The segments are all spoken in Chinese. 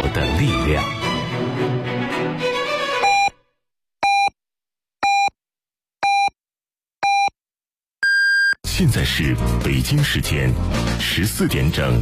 的力量。现在是北京时间14点整。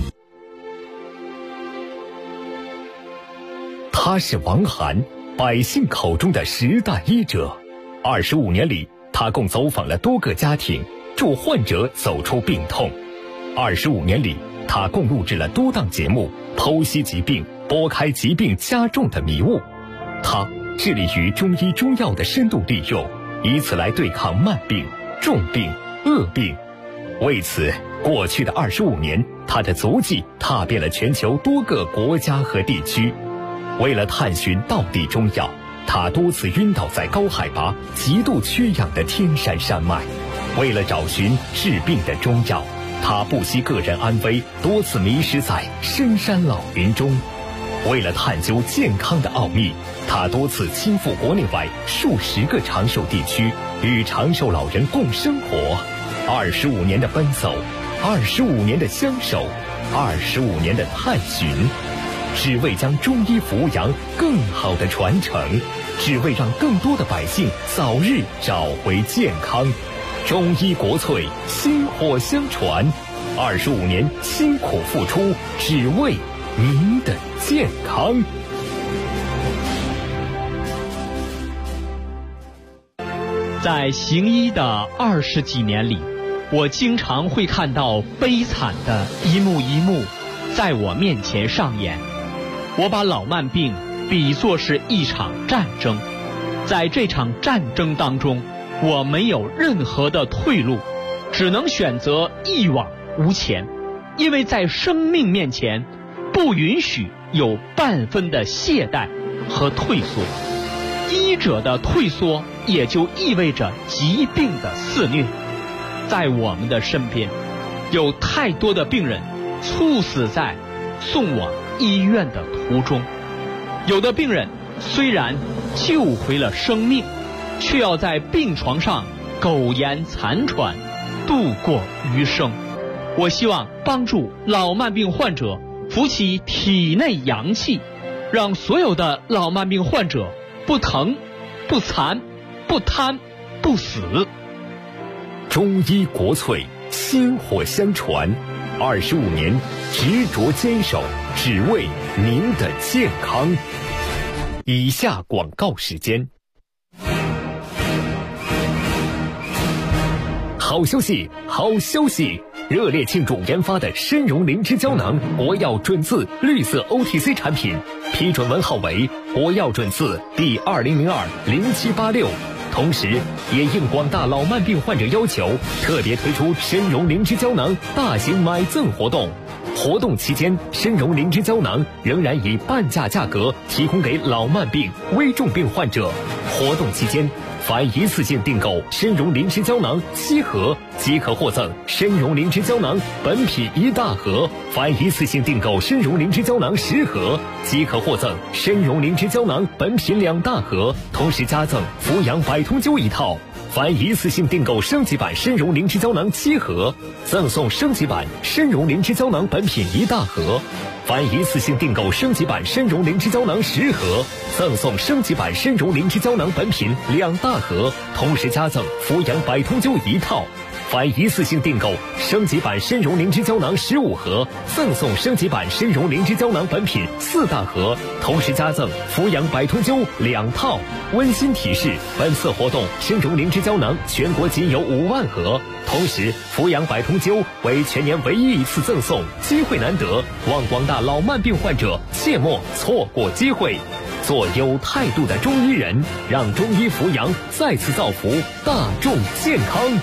他是王涵，百姓口中的时代医者。25年里，他共走访了多个家庭，助患者走出病痛。25年里，他共录制了多档节目，剖析疾病，拨开疾病加重的迷雾。他致力于中医中药的深度利用，以此来对抗慢病、重病、恶病。为此，过去的25年，他的足迹踏遍了全球多个国家和地区。为了探寻道地中药，他多次晕倒在高海拔、极度缺氧的天山山脉。为了找寻治病的中药，他不惜个人安危，多次迷失在深山老林中。为了探究健康的奥秘，他多次亲赴国内外数十个长寿地区，与长寿老人共生活。25年的奔走，25年的相守，25年的探寻，只为将中医扶阳更好的传承，只为让更多的百姓早日找回健康。中医国粹，薪火相传，25年辛苦付出，只为您的健康。 在行医的20几年里，我经常会看到悲惨的一幕一幕在我面前上演。我把老慢病比作是一场战争，在这场战争当中，我没有任何的退路，只能选择一往无前，因为在生命面前，不允许有半分的懈怠和退缩。医者的退缩也就意味着疾病的肆虐。在我们的身边，有太多的病人猝死在送往医院的途中，有的病人虽然救回了生命，却要在病床上苟延残喘，度过余生。我希望帮助老慢病患者扶起体内阳气，让所有的老慢病患者不疼、不残、不瘫、不死。 中医国粹，薪火相传，25年执着坚守，只为您的健康。以下广告时间。好消息，好消息！热烈庆祝研发的参茸灵芝胶囊国药准字绿色 OTC 产品批准文号为国药准字第20020786。同时也应广大老慢病患者要求，特别推出参茸灵芝胶囊大型买赠活动。活动期间，参茸灵芝胶囊仍然以半价价格提供给老慢病、危重病患者。活动期间，凡一次性订购参茸灵芝胶囊7盒，即可获赠参茸灵芝胶囊本品1大盒；凡一次性订购参茸灵芝胶囊10盒，即可获赠参茸灵芝胶囊本品2大盒，同时加赠扶阳百通灸1套。凡一次性订购升级版参茸灵芝胶囊7盒，赠送升级版参茸灵芝胶囊本品1大盒；凡一次性订购升级版参茸灵芝胶囊10盒，赠送升级版参茸灵芝胶囊本品2大盒，同时加赠扶阳百通灸1套。凡一次性订购升级版参茸灵芝胶囊15盒，赠送升级版参茸灵芝胶囊本品4大盒，同时加赠扶阳百通灸2套。温馨提示：本次活动参茸灵芝胶囊全国仅有5万盒，同时扶阳百通灸为全年唯一一次赠送，机会难得，望广大老慢病患者切莫错过机会。做有态度的中医人，让中医扶阳再次造福大众健康。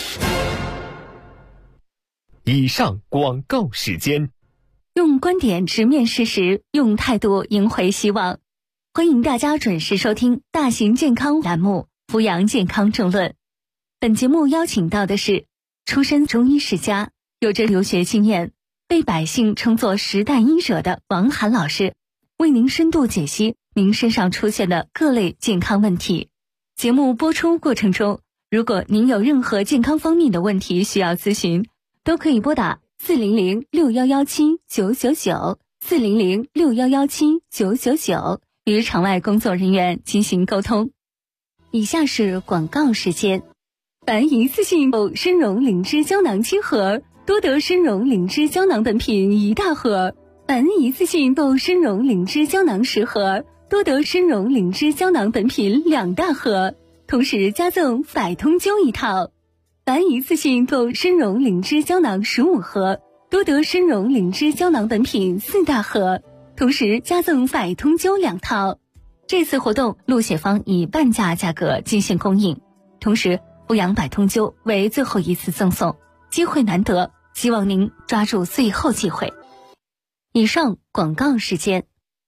以上广告时间。 用观点直面事实，用态度赢回希望。欢迎大家准时收听大型健康栏目《扶阳健康政论》。本节目邀请到的是出身中医世家，有着留学经验，被百姓称作时代医者的王涵老师，为您深度解析您身上出现的各类健康问题。节目播出过程中，如果您有任何健康方面的问题需要咨询，都可以拨打400-6117-999 400-6117-999与场外工作人员进行沟通。以下是广告时间。凡一次性购参茸灵芝胶囊7盒，多得参茸灵芝胶囊本品1大盒；凡一次性购参茸灵芝胶囊10盒，多得参茸灵芝胶囊本品2大盒，同时加赠百通灸1套；凡一次性购参茸灵芝胶囊15盒，多得参茸灵芝胶囊本品4大盒，同时加赠百通灸2套。这次活动鹿血芳以半价价格进行供应，同时阜阳百通灸为最后一次赠送，机会难得，希望您抓住最后机会。以上广告时间。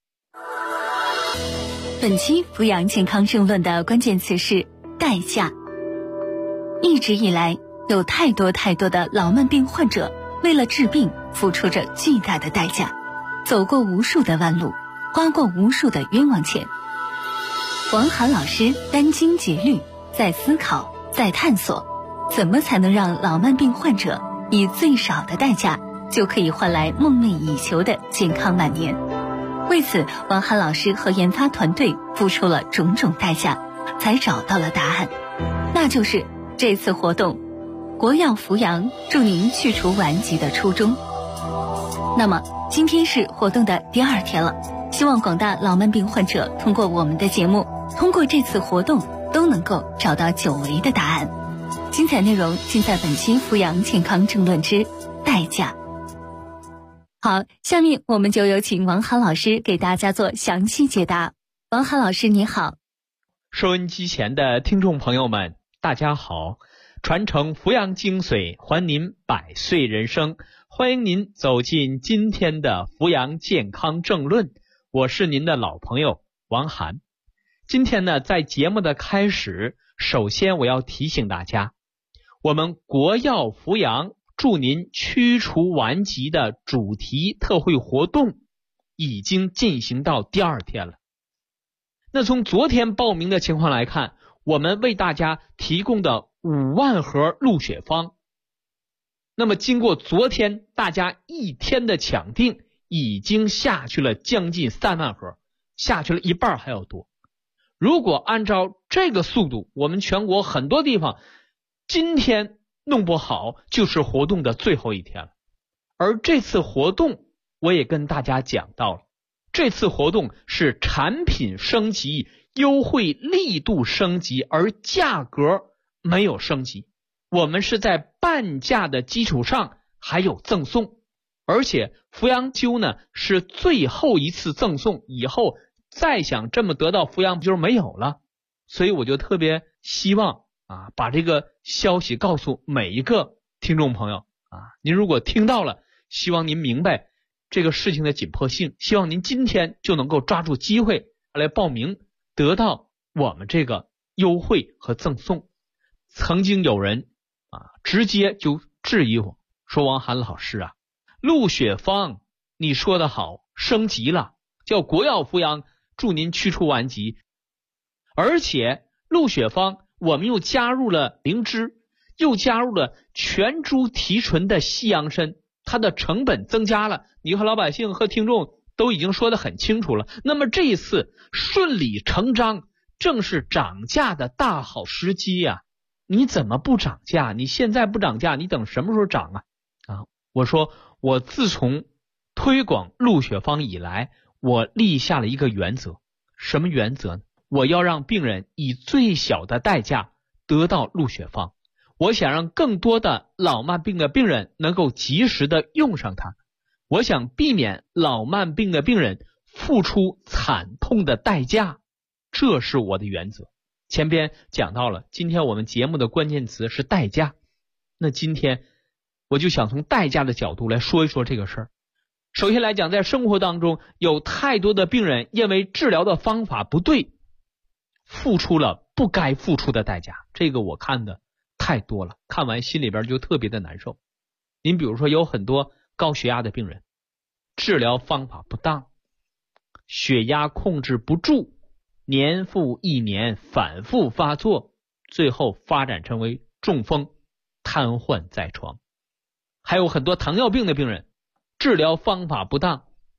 本期阜阳健康政论的关键词是代价。一直以来，有太多的老慢病患者为了治病付出着巨大的代价，走过无数的弯路，花过无数的冤枉钱。王涵老师殚精竭虑，在思考，在探索，怎么才能让老慢病患者以最少的代价就可以换来梦寐以求的健康晚年。为此，王涵老师和研发团队付出了种种代价，才找到了答案，那就是这次活动国药阜阳助您去除顽疾的初衷。那么今天是活动的第2天了，希望广大老慢病患者通过我们的节目，通过这次活动都能够找到久违的答案。精彩内容尽在本期阜阳健康政论之代价。好，下面我们就有请王涵老师给大家做详细解答。王涵老师你好。 收音机前的听众朋友们大家好，传承阜阳精髓，还您100岁人生，欢迎您走进今天的阜阳健康政论，我是您的老朋友王涵。今天呢，在节目的开始，首先我要提醒大家，我们国药阜阳助您驱除顽疾的主题特惠活动已经进行到第2天了。那从昨天报名的情况来看，我们为大家提供的5万盒鹿血芳，那么经过昨天大家1天的抢订，已经下去了将近3万盒，下去了一半还要多。如果按照这个速度，我们全国很多地方今天弄不好就是活动的最后1天了。而这次活动我也跟大家讲到了，这次活动是产品升级，优惠力度升级，而价格没有升级，我们是在半价的基础上还有赠送，而且阜阳灸呢是最后一次赠送，以后再想这么得到阜阳灸没有了。所以我就特别希望把这个消息告诉每一个听众朋友您如果听到了，希望您明白这个事情的紧迫性，希望您今天就能够抓住机会来报名，得到我们这个优惠和赠送。曾经有人直接就质疑我说，王涵老师鹿血芳你说的好，升级了，叫国药阜阳助您驱除顽疾，而且鹿血芳我们又加入了灵芝，又加入了全株提纯的西洋参，它的成本增加了，你和老百姓和听众都已经说得很清楚了。那么这一次顺理成章，正是涨价的大好时机呀！你怎么不涨价？你现在不涨价，你等什么时候涨我说我自从推广鹿血芳以来，我立下了一个原则。什么原则呢？我要让病人以最小的代价得到鹿血芳，我想让更多的老慢病的病人能够及时的用上它，我想避免老慢病的病人付出惨痛的代价，这是我的原则。前边讲到了，今天我们节目的关键词是代价，那今天我就想从代价的角度来说一说这个事儿。首先来讲，在生活当中有太多的病人因为治疗的方法不对，付出了不该付出的代价，这个我看的太多了，看完心里边就特别的难受。您比如说有很多高血压的病人，治疗方法不当，血压控制不住，年复一年反复发作，最后发展成为中风，瘫痪在床。还有很多糖尿病的病人，治疗方法不当，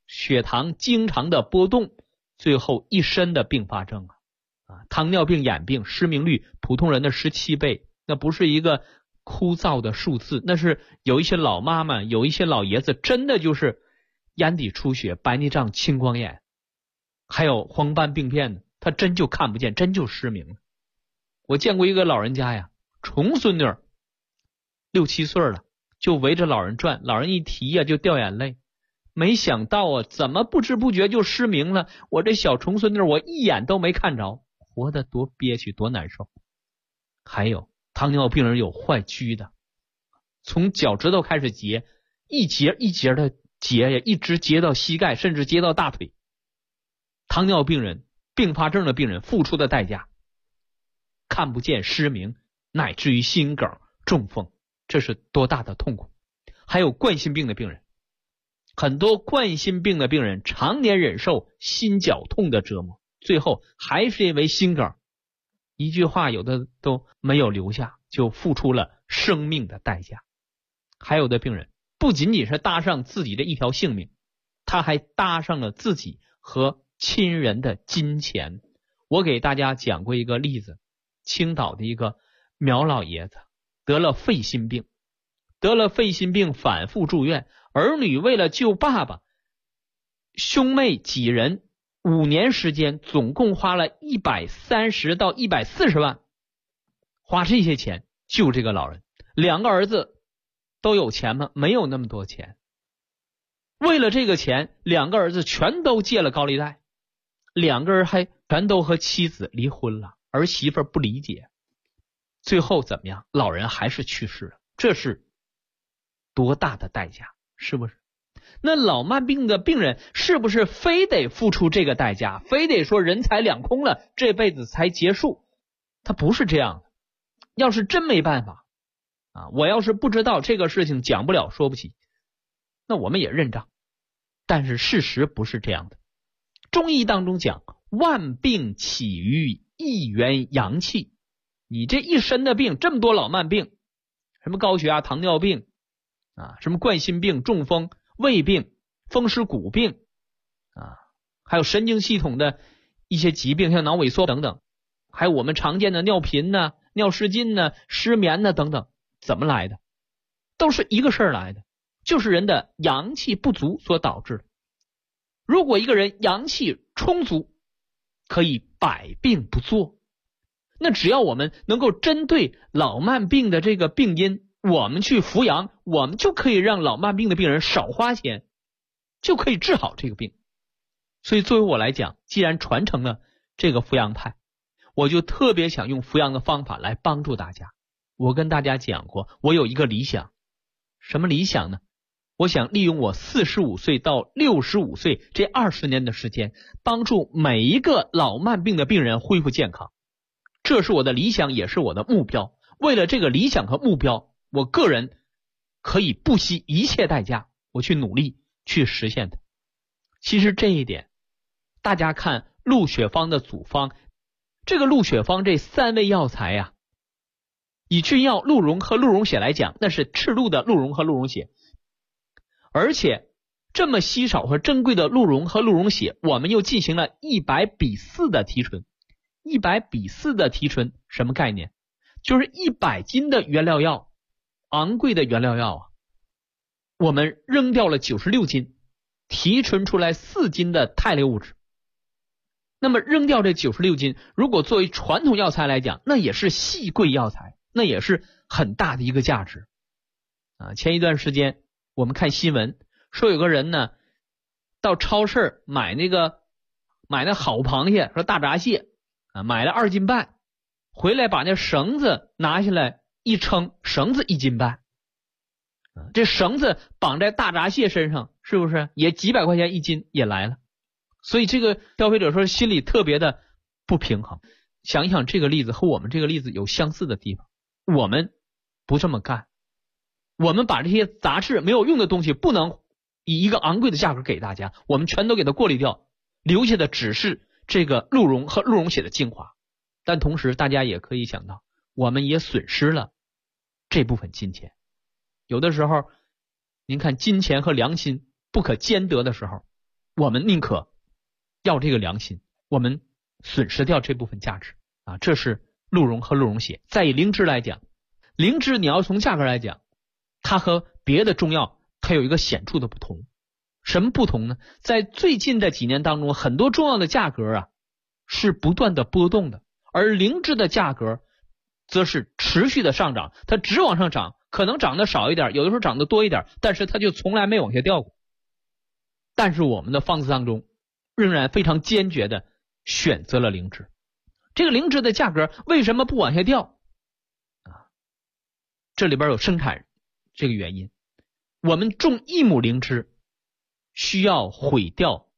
血糖经常的波动，最后一身的并发症糖尿病、眼病，失明率普通人的17倍，那不是一个枯燥的数字，那是有一些老妈妈，有一些老爷子真的就是眼底出血、白内障、青光眼，还有黄斑病变的，他真就看不见，真就失明了。我见过一个老人家呀，重孙女6、7岁了，就围着老人转，老人一提呀就掉眼泪。没想到怎么不知不觉就失明了？我这小重孙女我一眼都没看着，活得多憋屈多难受。还有糖尿病人有坏疽的，从脚趾头开始截，一节一节的截呀，一直截到膝盖，甚至截到大腿。糖尿病人、并发症的病人付出的代价，看不见、失明，乃至于心梗、中风，这是多大的痛苦。还有冠心病的病人，很多冠心病的病人常年忍受心绞痛的折磨，最后还是因为心梗，一句话有的都没有留下，就付出了生命的代价。还有的病人不仅仅是搭上自己的一条性命，他还搭上了自己和亲人的金钱。我给大家讲过一个例子，青岛的一个苗老爷子得了肺心病，反复住院，儿女为了救爸爸，兄妹几人5年时间总共花了130到140万，花这些钱救这个老人。2个儿子都有钱吗？没有那么多钱。为了这个钱，2个儿子全都借了高利贷，2个人还全都和妻子离婚了，儿媳妇不理解。最后怎么样？老人还是去世了，这是多大的代价，是不是？那老慢病的病人是不是非得付出这个代价，非得说人财两空了这辈子才结束？他不是这样的。要是真没办法我要是不知道这个事情，讲不了说不起，那我们也认账。但是事实不是这样的。中医当中讲，万病起于一元阳气。你这一身的病，这么多老慢病，什么高血压、糖尿病什么冠心病、中风、胃病、风湿骨病还有神经系统的一些疾病，像脑萎缩等等，还有我们常见的尿频尿失禁失眠等等，怎么来的？都是一个事儿来的，就是人的阳气不足所导致的。如果一个人阳气充足，可以百病不作。那只要我们能够针对老慢病的这个病因，我们去扶阳，我们就可以让老慢病的病人少花钱，就可以治好这个病。所以作为我来讲，既然传承了这个扶阳派，我就特别想用扶阳的方法来帮助大家。我跟大家讲过，我有一个理想。什么理想呢？我想利用我45岁到65岁这20年的时间，帮助每一个老慢病的病人恢复健康。这是我的理想，也是我的目标。为了这个理想和目标，我个人可以不惜一切代价，我去努力去实现它。其实这一点，大家看陆雪芳的组方，这个陆雪芳这3味药材以菌药鹿茸和鹿茸血来讲，那是赤露的鹿茸和鹿茸血。而且这么稀少和珍贵的鹿茸和鹿茸血，我们又进行了100:4的提纯。100:4的提纯什么概念？就是100斤的原料药，昂贵的原料药我们扔掉了96斤，提纯出来4斤的肽类物质。那么扔掉这96斤，如果作为传统药材来讲，那也是细贵药材，那也是很大的一个价值前一段时间我们看新闻说，有个人呢到超市买那好螃蟹，说大闸蟹买了2斤半，回来把那绳子拿下来一称，绳子1斤半这绳子绑在大闸蟹身上，是不是也几百块钱1斤也来了？所以这个消费者说心里特别的不平衡。想一想，这个例子和我们这个例子有相似的地方。我们不这么干，我们把这些杂质没有用的东西不能以一个昂贵的价格给大家，我们全都给它过滤掉，留下的只是这个鹿茸和鹿茸血的精华。但同时大家也可以想到，我们也损失了这部分金钱。有的时候您看金钱和良心不可兼得的时候， 我们宁可要这个良心，我们损失掉这部分价值啊。这是鹿茸和鹿茸血。再以灵芝来讲，灵芝你要从价格来讲，它和别的中药它有一个显著的不同。什么不同呢？在最近的几年当中，很多中药的价格啊是不断的波动的，而灵芝的价格则是持续的上涨，它只往上涨，可能涨得少一点，有的时候涨得多一点，但是它就从来没往下掉过。但是我们的方子当中仍然非常坚决的选择了灵芝。这个灵芝的价格为什么不往下掉啊？这里边有生产这个原因。我们种1亩灵芝需要毁掉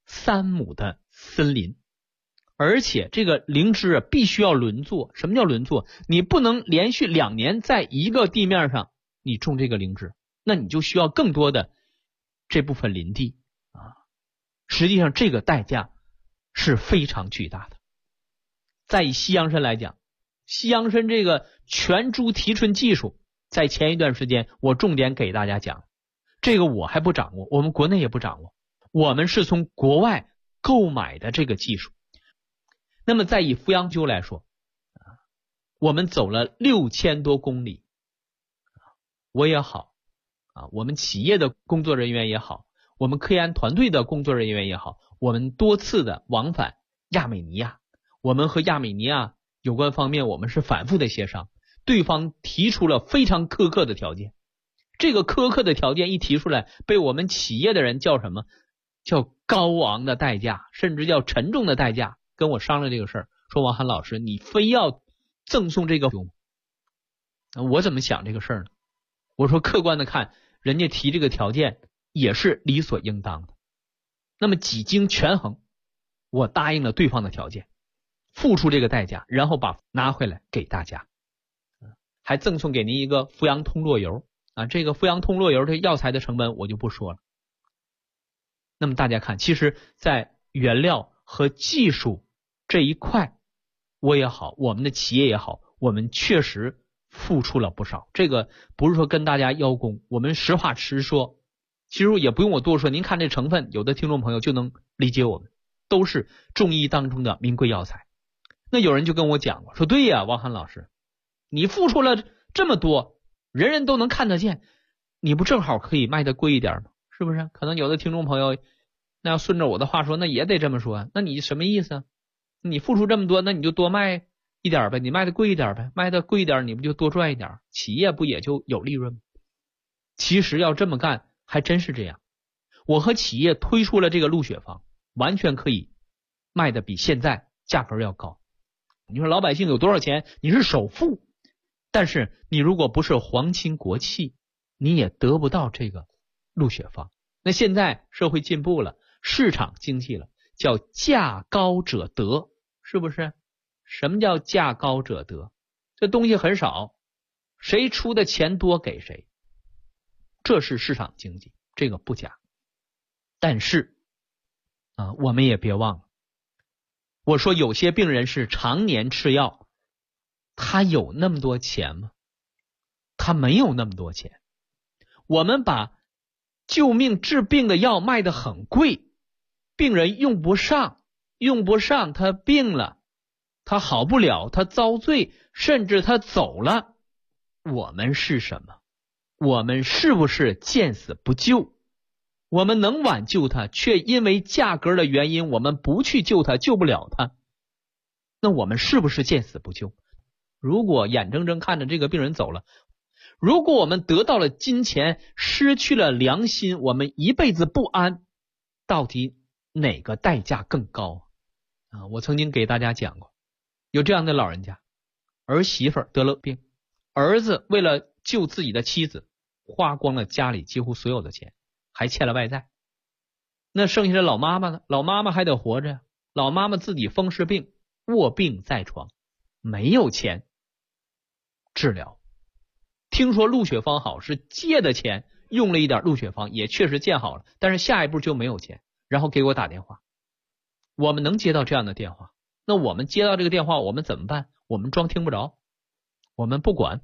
3亩的森林，而且这个灵芝啊必须要轮作。什么叫轮作？你不能连续2年在一个地面上你种这个灵芝，那你就需要更多的这部分林地啊。实际上这个代价是非常巨大的。再以西洋参来讲，西洋参这个全株提纯技术，在前一段时间我重点给大家讲，这个我还不掌握，我们国内也不掌握，我们是从国外购买的这个技术。那么再以扶阳灸来说，我们走了6000多公里，我也好我们企业的工作人员也好，我们科研团队的工作人员也好，我们多次的往返亚美尼亚，我们和亚美尼亚有关方面我们是反复的协商，对方提出了非常苛刻的条件。这个苛刻的条件一提出来，被我们企业的人叫什么？叫高昂的代价，甚至叫沉重的代价。跟我商量这个事儿，说王涵老师，你非要赠送这个灸吗？我怎么想这个事儿呢？我说客观的看，人家提这个条件也是理所应当的。那么几经权衡，我答应了对方的条件，付出这个代价，然后把拿回来给大家，还赠送给您一个扶阳通络油啊。这个扶阳通络油这药材的成本我就不说了。那么大家看，其实在原料和技术这一块，我也好，我们的企业也好，我们确实付出了不少。这个不是说跟大家邀功，我们实话实说。其实也不用我多说，您看这成分，有的听众朋友就能理解我们，都是中医当中的名贵药材。那有人就跟我讲过，说对呀，王涵老师，你付出了这么多，人人都能看得见，你不正好可以卖的贵一点吗？是不是？可能有的听众朋友那要顺着我的话说，那也得这么说。那你什么意思啊？你付出这么多，那你就多卖一点呗，你卖的贵一点呗，卖的贵一点你不就多赚一点，企业不也就有利润吗？其实要这么干还真是这样。我和企业推出了这个鹿血方，完全可以卖的比现在价格要高。你说老百姓有多少钱？你是首富，但是你如果不是皇亲国戚，你也得不到这个鹿血方。那现在社会进步了，市场经济了，叫价高者得，是不是？什么叫价高者得？这东西很少，谁出的钱多给谁，这是市场经济，这个不假。但是我们也别忘了，我说有些病人是常年吃药，他有那么多钱吗？他没有那么多钱。我们把救命治病的药卖得很贵，病人用不上他病了，他好不了，他遭罪，甚至他走了。我们是什么？我们是不是见死不救？我们能挽救他，却因为价格的原因我们不去救他，救不了他，那我们是不是见死不救？如果眼睁睁看着这个病人走了，如果我们得到了金钱，失去了良心，我们一辈子不安，到底哪个代价更高我曾经给大家讲过，有这样的老人家，儿媳妇得了病，儿子为了救自己的妻子，花光了家里几乎所有的钱，还欠了外债。那剩下的老妈妈呢？老妈妈还得活着，老妈妈自己风湿病，卧病在床，没有钱治疗。听说鹿血方好，是借的钱用了一点鹿血方，也确实见好了，但是下一步就没有钱，然后给我打电话。我们能接到这样的电话，那我们接到这个电话我们怎么办？我们装听不着，我们不管。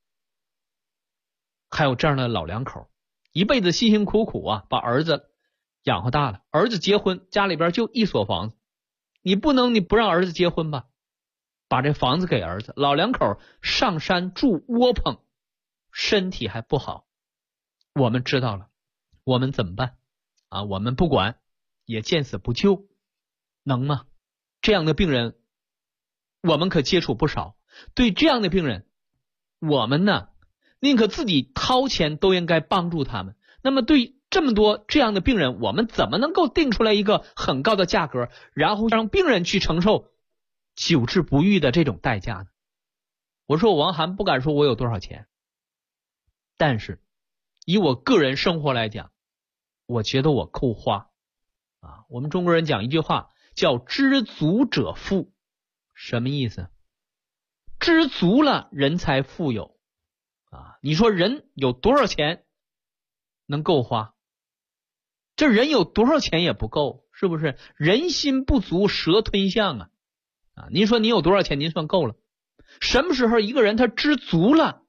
还有这样的老两口，一辈子辛辛苦苦把儿子养活大了，儿子结婚，家里边就一所房子，你不让儿子结婚吧，把这房子给儿子，老两口上山住窝棚，身体还不好，我们知道了，我们怎么办啊？我们不管，也见死不救，能吗？这样的病人我们可接触不少，对这样的病人我们呢宁可自己掏钱都应该帮助他们。那么对这么多这样的病人，我们怎么能够定出来一个很高的价格，然后让病人去承受久治不愈的这种代价呢？我说我王涵不敢说我有多少钱，但是以我个人生活来讲，我觉得我够花啊。我们中国人讲一句话叫知足者富，什么意思？知足了人才富有啊。你说人有多少钱能够花？这人有多少钱也不够，是不是？人心不足蛇吞象啊！您说你有多少钱您算够了？什么时候一个人他知足了，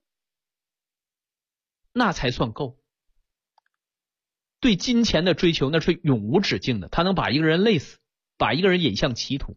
那才算够。对金钱的追求那是永无止境的，他能把一个人累死，把一个人引向歧途。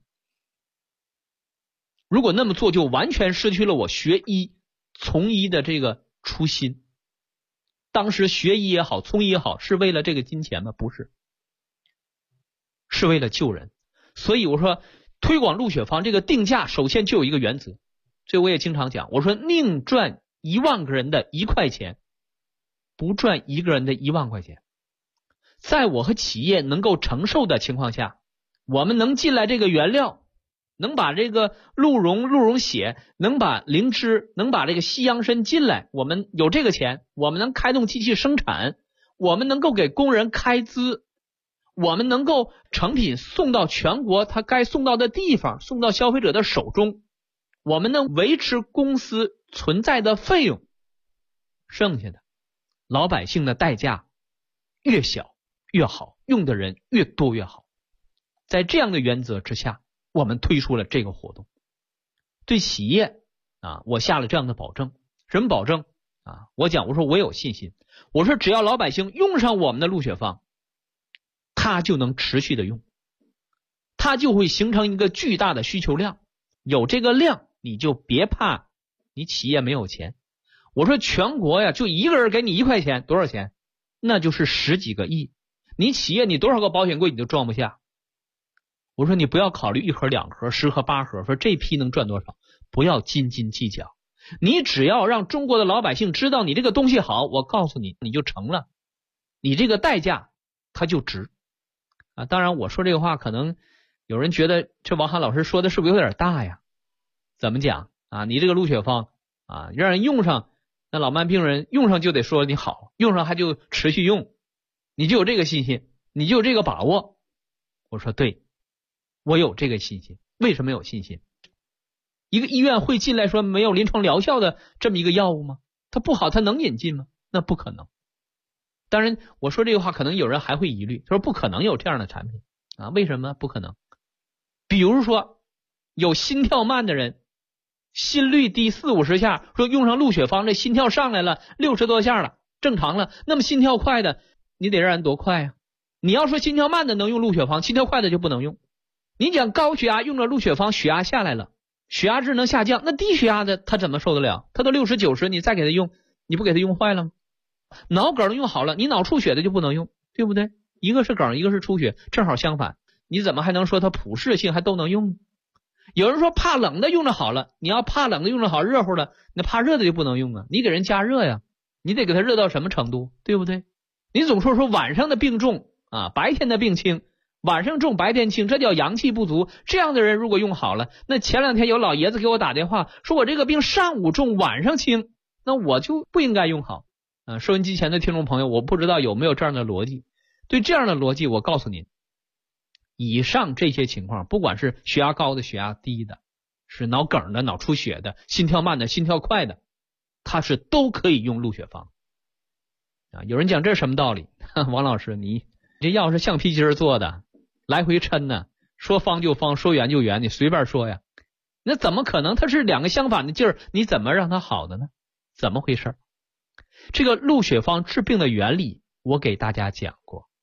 如果那么做，就完全失去了我学医从医的这个初心。当时学医也好，从医也好，是为了这个金钱吗？不是，是为了救人。所以我说推广鹿血方这个定价首先就有一个原则，这我也经常讲，我说宁赚1万个人的1块钱，不赚一个人的1万块钱。在我和企业能够承受的情况下，我们能进来这个原料，能把这个鹿茸血，能把灵芝，能把这个西洋参进来，我们有这个钱，我们能开动机器生产，我们能够给工人开资，我们能够成品送到全国他该送到的地方，送到消费者的手中，我们能维持公司存在的费用，剩下的老百姓的代价越小越好，用的人越多越好。在这样的原则之下，我们推出了这个活动。对企业啊，我下了这样的保证。什么保证啊？我说我有信心，我说只要老百姓用上我们的鹿血方，他就能持续的用，它就会形成一个巨大的需求量。有这个量，你就别怕你企业没有钱。我说全国呀，就一个人给你1块钱，多少钱？那就是10几个亿。你企业你多少个保险柜你都装不下。我说你不要考虑1盒2盒10盒8盒，说这批能赚多少，不要斤斤计较。你只要让中国的老百姓知道你这个东西好，我告诉你，你就成了，你这个代价它就值啊。当然我说这个话可能有人觉得这王涵老师说的是不是有点大呀？怎么讲啊？你这个鹿血方啊，让人用上，那老慢病人用上就得说你好，用上还就持续用，你就有这个信心，你就有这个把握。我说对，我有这个信心。为什么有信心？一个医院会进来说没有临床疗效的这么一个药物吗？它不好，它能引进吗？那不可能。当然我说这个话可能有人还会疑虑，他说不可能有这样的产品啊？为什么不可能？比如说有心跳慢的人，心率低40-50下，说用上鹿血方，这心跳上来了60多下了，正常了。那么心跳快的你得让人多快呀？你要说心跳慢的能用鹿血方，心跳快的就不能用。你讲高血压用了鹿血方，血压下来了，血压值能下降，那低血压的他怎么受得了？他都60、90，你再给他用，你不给他用坏了吗？脑梗用好了，你脑出血的就不能用，对不对？一个是梗，一个是出血，正好相反，你怎么还能说它普适性还都能用？有人说怕冷的用着好了，你要怕冷的用着好，热乎的，那怕热的就不能用啊。你给人加热呀，你得给他热到什么程度，对不对？你总说晚上的病重啊，白天的病轻，晚上重白天轻，这叫阳气不足。这样的人如果用好了，那前2天有老爷子给我打电话说我这个病上午重晚上轻，那我就不应该用好啊。收音机前的听众朋友，我不知道有没有这样的逻辑。对这样的逻辑，我告诉您，以上这些情况，不管是血压高的血压低的，是脑梗的脑出血的，心跳慢的心跳快的，它是都可以用鹿血方啊。有人讲这是什么道理？王老师，你这药是橡皮筋做的，来回抻呢，说方就方，说圆就圆，你随便说呀。那怎么可能？它是2个相反的劲儿，你怎么让它好的呢？怎么回事？这个鹿血方治病的原理我给大家讲过。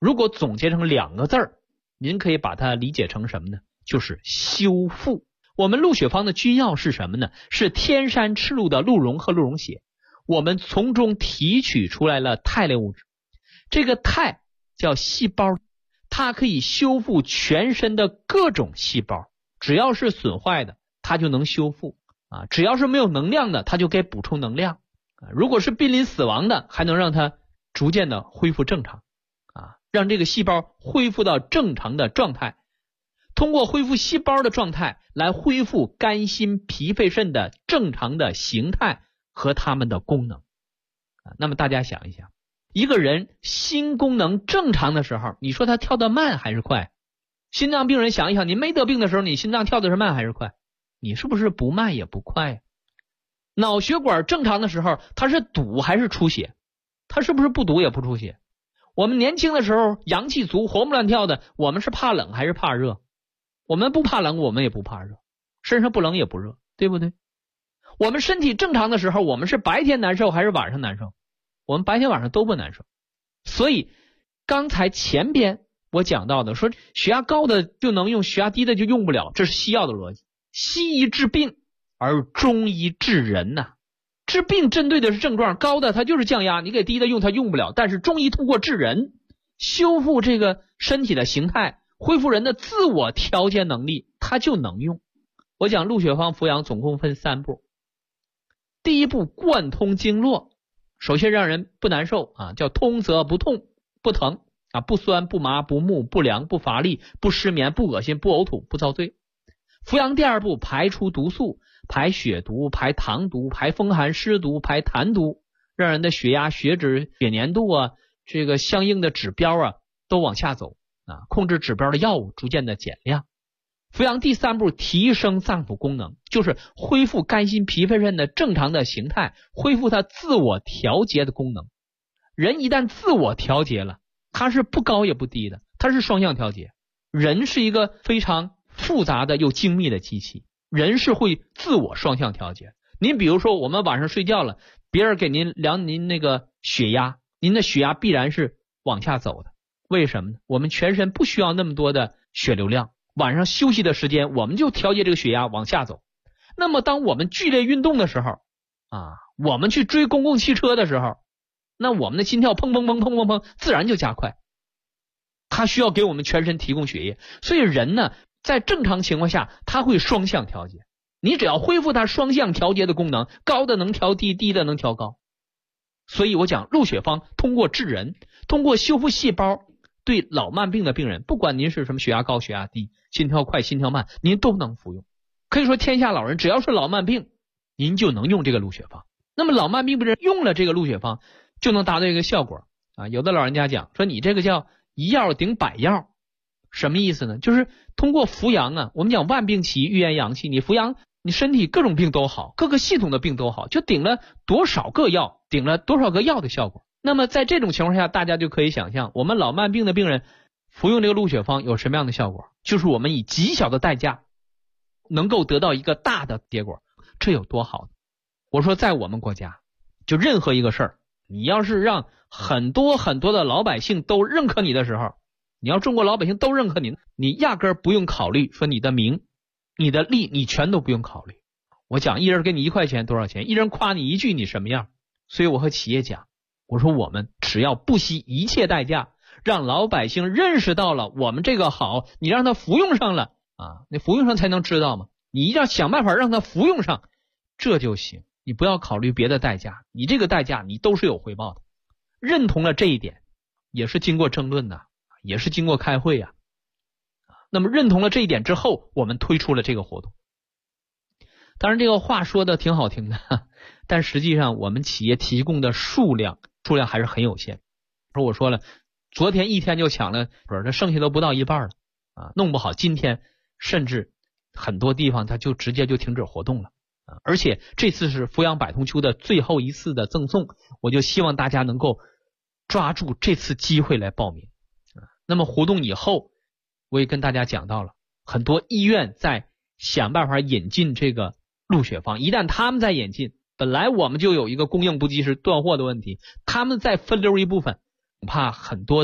如果总结成2个字儿，您可以把它理解成什么呢？就是修复。我们鹿血芳的君药是什么呢？是天山赤鹿的鹿茸和鹿茸血，我们从中提取出来了肽类物质。这个肽叫细胞，它可以修复全身的各种细胞，只要是损坏的它就能修复啊，只要是没有能量的它就给补充能量啊，如果是濒临死亡的还能让它逐渐的恢复正常啊，让这个细胞恢复到正常的状态。通过恢复细胞的状态来恢复肝心脾肺肾的正常的形态和它们的功能。那么大家想一想，一个人心功能正常的时候，你说他跳得慢还是快？心脏病人想一想，你没得病的时候，你心脏跳的是慢还是快？你是不是不慢也不快呀？脑血管正常的时候，它是堵还是出血？它是不是不堵也不出血？我们年轻的时候阳气足活蹦乱跳的，我们是怕冷还是怕热？我们不怕冷，我们也不怕热，身上不冷也不热，对不对？我们身体正常的时候，我们是白天难受还是晚上难受？我们白天晚上都不难受。所以刚才前边我讲到的说血压高的就能用，血压低的就用不了，这是西药的逻辑。西医治病而中医治人呐。治病针对的是症状，高的它就是降压，你给低的用它用不了，但是中医通过治人修复这个身体的形态，恢复人的自我调节能力，它就能用。我讲鹿血芳服养总共分3步。第一步贯通经络，首先让人不难受啊，叫通则不痛不疼啊，不酸不麻不木不凉不乏力不失眠不恶心不呕吐不遭罪。服养第2步排出毒素，排血毒排糖毒排风寒湿毒排痰毒，让人的血压血脂血粘度啊这个相应的指标啊都往下走啊，控制指标的药物逐渐的减量。服养第3步提升脏腑功能，就是恢复肝心脾肺肾的正常的形态，恢复它自我调节的功能。人一旦自我调节了，它是不高也不低的，它是双向调节。人是一个非常复杂的又精密的机器，人是会自我双向调节。您比如说我们晚上睡觉了，别人给您量您那个血压，您的血压必然是往下走的。为什么呢？我们全身不需要那么多的血流量，晚上休息的时间我们就调节这个血压往下走。那么当我们剧烈运动的时候啊，我们去追公共汽车的时候，那我们的心跳砰砰砰砰砰砰自然就加快，它需要给我们全身提供血液。所以人呢在正常情况下它会双向调节，你只要恢复它双向调节的功能，高的能调低，低的能调高。所以我讲鹿血芳通过治人，通过修复细胞，对老慢病的病人，不管您是什么血压高血压低心跳快心跳慢，您都能服用。可以说天下老人只要是老慢病，您就能用这个鹿血芳。那么老慢病病人用了这个鹿血芳就能达到一个效果啊。有的老人家讲说你这个叫一药顶百药，什么意思呢？就是通过服阳啊，我们讲万病齐，预言阳气，你服阳你身体各种病都好，各个系统的病都好，就顶了多少个药，顶了多少个药的效果。那么在这种情况下，大家就可以想象我们老慢病的病人服用这个鹿血芳有什么样的效果，就是我们以极小的代价能够得到一个大的结果，这有多好。我说在我们国家就任何一个事儿，你要是让很多很多的老百姓都认可你的时候，你要中国老百姓都认可你，你压根儿不用考虑说你的名你的利，你全都不用考虑。我讲一人给你1块钱多少钱，一人夸你一句你什么样。所以我和企业讲，我说我们只要不惜一切代价让老百姓认识到了我们这个好，你让他服用上了啊，你服用上才能知道嘛，你一定要想办法让他服用上，这就行。你不要考虑别的代价，你这个代价你都是有回报的。认同了这一点，也是经过争论的，也是经过开会啊。那么认同了这一点之后，我们推出了这个活动。当然这个话说的挺好听的，但实际上我们企业提供的数量还是很有限。我说了，昨天一天就抢了，这剩下都不到一半了啊，弄不好今天甚至很多地方它就直接就停止活动了啊。而且这次是服养百通秋的最后一次的赠送，我就希望大家能够抓住这次机会来报名啊。那么活动以后我也跟大家讲到了，很多医院在想办法引进这个鹿血芳，一旦他们在引进，本来我们就有一个供应不及时断货的问题，他们再分流一部分，恐怕很多的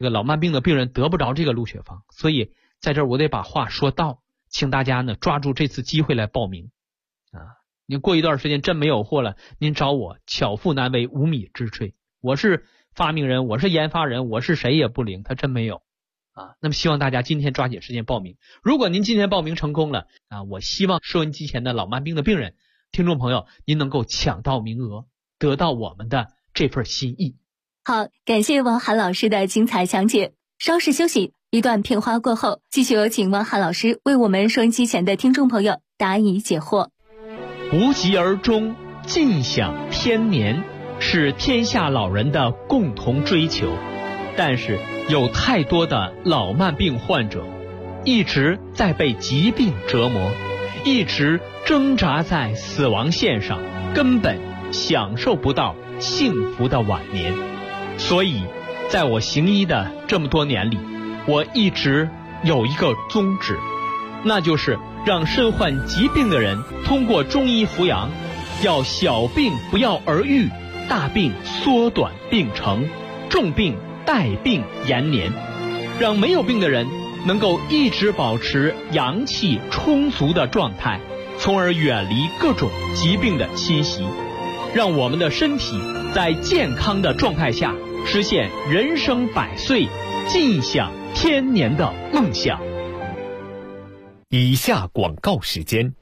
这个老慢病的病人得不着这个鹿血芳，所以在这儿我得把话说到，请大家呢抓住这次机会来报名啊！你过一段时间真没有货了，您找我，巧妇难为无米之炊。我是发明人，我是研发人，我是谁也不灵，他真没有啊。那么希望大家今天抓紧时间报名。如果您今天报名成功了啊，我希望收音机前的老慢病的病人、听众朋友，您能够抢到名额，得到我们的这份心意。 好，感谢王涵老师的精彩讲解。稍事休息，一段片花过后，继续有请王涵老师为我们收音机前的听众朋友答疑解惑。 无疾而终，尽享天年，是天下老人的共同追求。但是有太多的老慢病患者一直在被疾病折磨，一直挣扎在死亡线上，根本享受不到幸福的晚年。所以在我行医的这么多年里，我一直有一个宗旨，那就是让身患疾病的人通过中医扶阳，要小病不药而愈，大病缩短病程，重病带病延年，让没有病的人能够一直保持阳气充足的状态，从而远离各种疾病的侵袭，让我们的身体在健康的状态下实现人生百岁、尽享天年的梦想。 以下广告时间。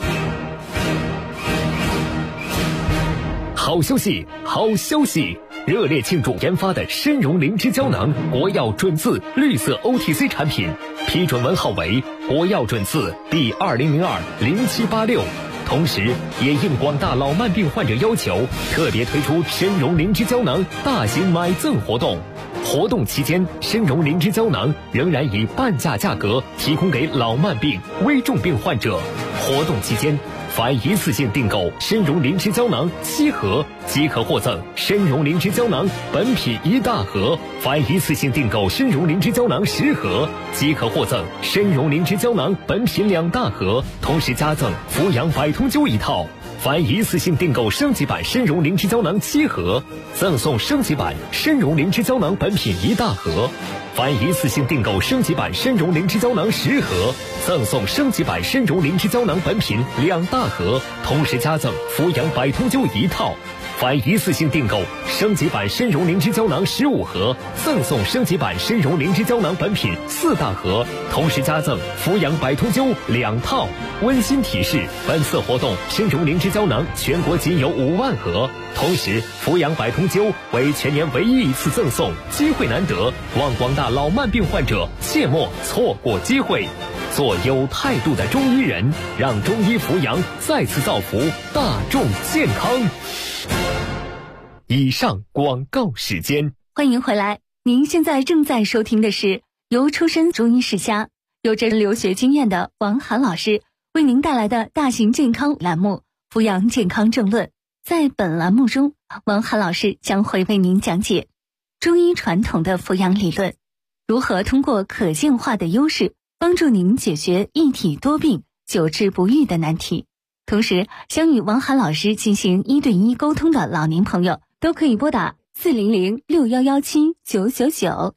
好消息，好消息！热烈庆祝研发的参茸灵芝胶囊国药准字绿色 OTC 产品批准文号为国药准字第20020786，同时也应广大老慢病患者要求，特别推出参茸灵芝胶囊大型买赠活动。活动期间，参茸灵芝胶囊仍然以半价价格提供给老慢病、危重病患者。活动期间，凡一次性订购参茸灵芝胶囊7盒，即可获赠参茸灵芝胶囊本品1大盒；凡一次性订购参茸灵芝胶囊10盒，即可获赠参茸灵芝胶囊本品2大盒，同时加赠扶阳百通灸1套。凡一次性订购升级版参茸灵芝胶囊7盒，赠送升级版参茸灵芝胶囊本品1大盒；凡一次性订购升级版参茸灵芝胶囊10盒，赠送升级版参茸灵芝胶囊本品2大盒，同时加赠扶阳百通灸1套。凡一次性订购升级版参茸灵芝胶囊15盒，赠送升级版参茸灵芝胶囊本品4大盒，同时加赠扶阳百通灸2套。温馨提示：本次活动参茸灵芝胶囊全国仅有5万盒，同时扶阳百通灸为全年唯一一次赠送，机会难得，望广大老慢病患者切莫错过机会。做有态度的中医人，让中医扶阳再次造福大众健康。以上广告时间。 欢迎回来，您现在正在收听的是由出身中医世家、有着留学经验的王涵老师为您带来的大型健康栏目《扶阳健康正论》。在本栏目中，王涵老师将会为您讲解中医传统的扶阳理论，如何通过可见化的优势帮助您解决一体多病、久治不愈的难题。同时，想与王涵老师进行1对1沟通的老年朋友都可以拨打400611799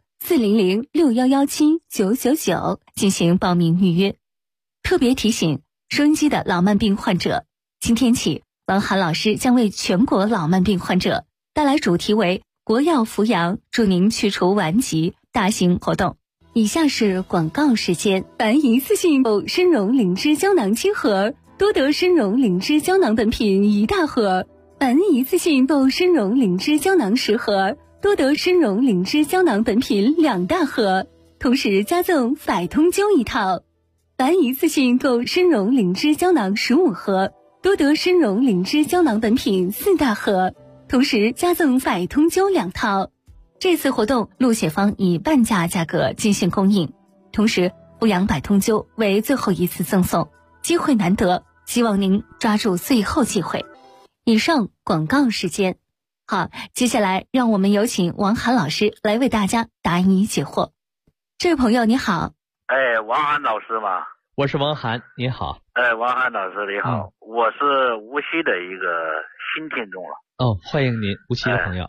400611799进行报名预约。特别提醒收音机的老慢病患者，今天起，王涵老师将为全国老慢病患者带来主题为国药扶阳，助您去除顽疾大型活动。以下是广告时间。凡一次性购参茸灵芝胶囊7盒，多得参茸灵芝胶囊本品1大盒；凡一次性购参茸灵芝胶囊10盒，多得参茸灵芝胶囊本品2大盒，同时加赠百通灸1套；凡一次性购参茸灵芝胶囊15盒，多得参茸灵芝胶囊本品4大盒，同时加赠百通灸2套。这次活动鹿血芳以半价价格进行供应，同时扶阳百通灸为最后一次赠送，机会难得，希望您抓住最后机会。以上广告时间。好，接下来让我们有请王涵老师来为大家答疑解惑。这位朋友你好。 王涵老师吗？ 我是王涵，你好。 王涵老师你好，我是无锡的一个新听众了。 欢迎您，无锡的朋友。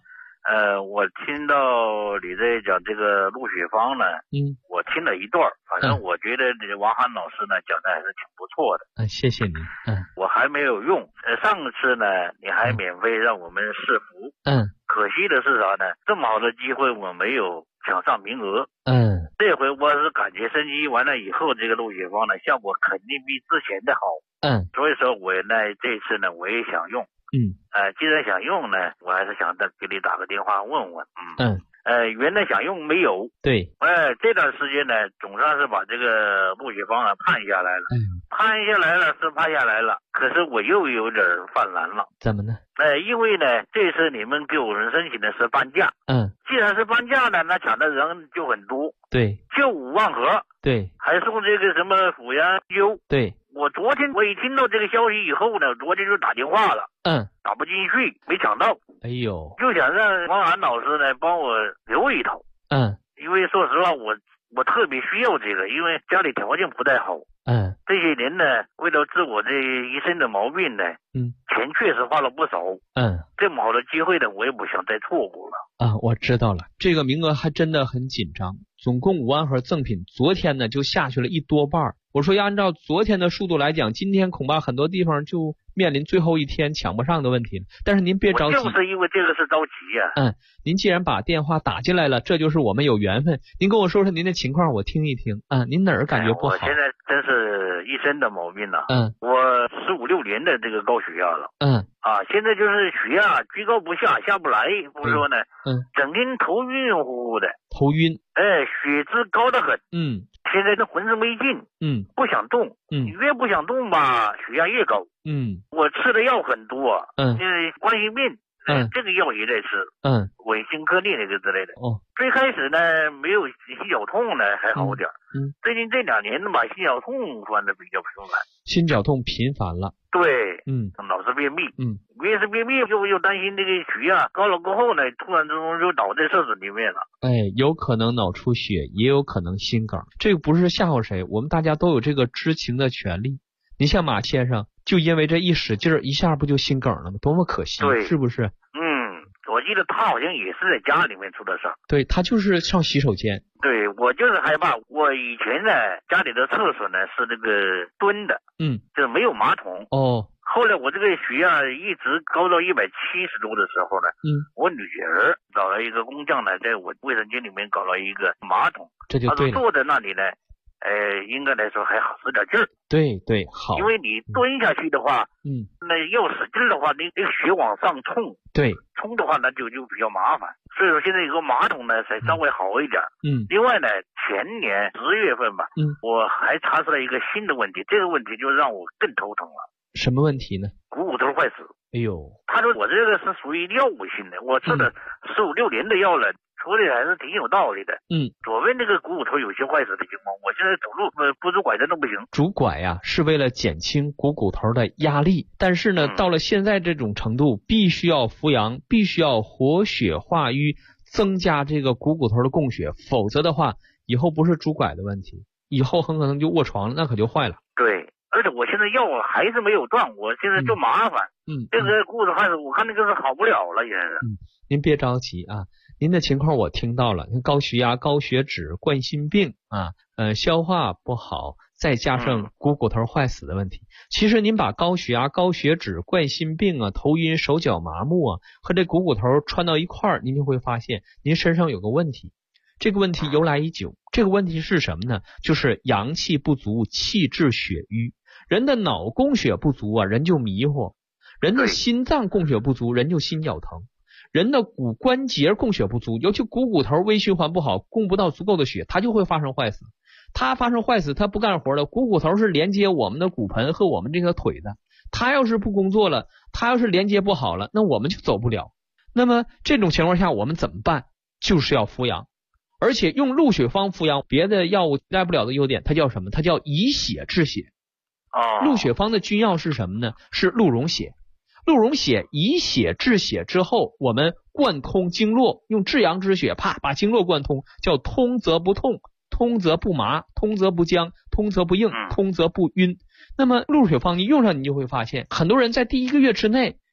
我听到你在讲这个录血方呢，我听了一段，反正我觉得这王涵老师呢讲的还是挺不错的。 谢谢您。 我还没有用。上次呢，你还免费让我们试服。可惜的是啥呢？这么好的机会我没有抢上名额。这回我是感觉升级完了以后，这个录血方呢效果肯定比之前的好。所以说我呢这次呢我也想用。既然想用呢，我还是想给你打个电话问问。原来想用没有。对。这段时间呢，总算是把这个录血方判下来了。判下来了是判下来了，可是我又有点犯难了。 怎么呢？ 因为呢，这次你们给我们申请的是半价。既然是半价呢，那抢的人就很多。对。就5万盒。对。还送这个什么阜阳优。对。我昨天我一听到这个消息以后呢，昨天就打电话了。打不进去，没抢到。哎呦。就想让王涵老师呢帮我留一头。因为说实话，我特别需要这个，因为家里条件不太好。这些年呢，为了治我这一身的毛病呢，钱确实花了不少。这么好的机会呢，我也不想再错过了。 我知道了，这个名额还真的很紧张，总共5万盒赠品，昨天呢就下去了1多半。我说要按照昨天的速度来讲，今天恐怕很多地方就面临最后一天抢不上的问题了。但是您别着急， 就是因为这个是着急呀。 您既然把电话打进来了，这就是我们有缘分。您跟我说说您的情况，我听一听。您哪儿感觉不好？ 我现在真是一身的毛病了。我15、16年的这个高血压了。现在就是血压居高不下，下不来，不说呢。整天头晕乎乎的。头晕。血脂高得很。现在这浑身没劲。不想动。越不想动吧，血压越高。我吃的药很多。就是冠心病。这个药也在吃。稳心颗粒那个之类的。最开始呢没有心绞痛呢还好点。最近这2年呢把心绞痛犯的比较频繁。 心绞痛频繁了。 对。老是便秘。越是便秘又担心这个血压高了过后呢，突然之中就倒在厕所里面了。有可能脑出血，也有可能心梗。这个不是吓唬谁，我们大家都有这个知情的权利。你像马先生就因为这一使劲一下不就心梗了吗？多么可惜。对。是不是？我记得他好像也是在家里面出的事。对，他就是上洗手间。对，我就是害怕。我以前呢家里的厕所呢是这个蹲的。就是没有马桶。后来我这个血压一直高到170多的时候呢，我女儿找了一个工匠呢，在我卫生间里面搞了一个马桶。这就对了。他坐在那里呢，应该来说还好使点劲儿。对对，好。因为你蹲下去的话，那要使劲的话，你这个血往上冲。对。冲的话那就比较麻烦。所以说现在有个马桶呢才稍微好一点。另外呢，前年10月份吧，我还查出来一个新的问题，这个问题就让我更头疼了。什么问题呢？股骨头坏死。哎呦。他说我这个是属于药物性的，我吃了15、16年的药了，说的还是挺有道理的。左边这个股骨头有些坏死的情况，我现在走路不拄拐杖都不行。拄拐呀，是为了减轻股骨头的压力，但是呢，到了现在这种程度，必须要扶阳，必须要活血化瘀，增加这个股骨头的供血，否则的话，以后不是拄拐的问题，以后很可能就卧床了，那可就坏了。对。而且我现在药还是没有断，我现在就麻烦。这个股骨头坏死，我看那个是好不了了，现在是。您别着急啊，您的情况我听到了，高血压、高血脂、冠心病消化不好，再加上股骨头坏死的问题。其实您把高血压、高血脂、冠心病头晕、手脚麻木和这股骨头串到一块儿，您就会发现您身上有个问题。这个问题由来已久，这个问题是什么呢？就是阳气不足，气滞血瘀。人的脑供血不足人就迷糊；人的心脏供血不足，人就心绞疼；人的骨关节供血不足，尤其股骨头微循环不好，供不到足够的血，它就会发生坏死。它发生坏死，它不干活了。股骨头是连接我们的骨盆和我们这个腿的，它要是不工作了，它要是连接不好了，那我们就走不了。那么这种情况下我们怎么办？就是要扶阳。而且用鹿血方扶阳，别的药物带不了的优点，它叫什么？它叫以血治血。鹿血方的君药是什么呢？是鹿茸血。鹿茸血以血治血之后，我们贯通经络，用至阳之血啪把经络贯通，叫通则不痛，通则不麻，通则不僵，通则不硬，通则不晕。那么鹿血方你用上，你就会发现很多人在第1个月之内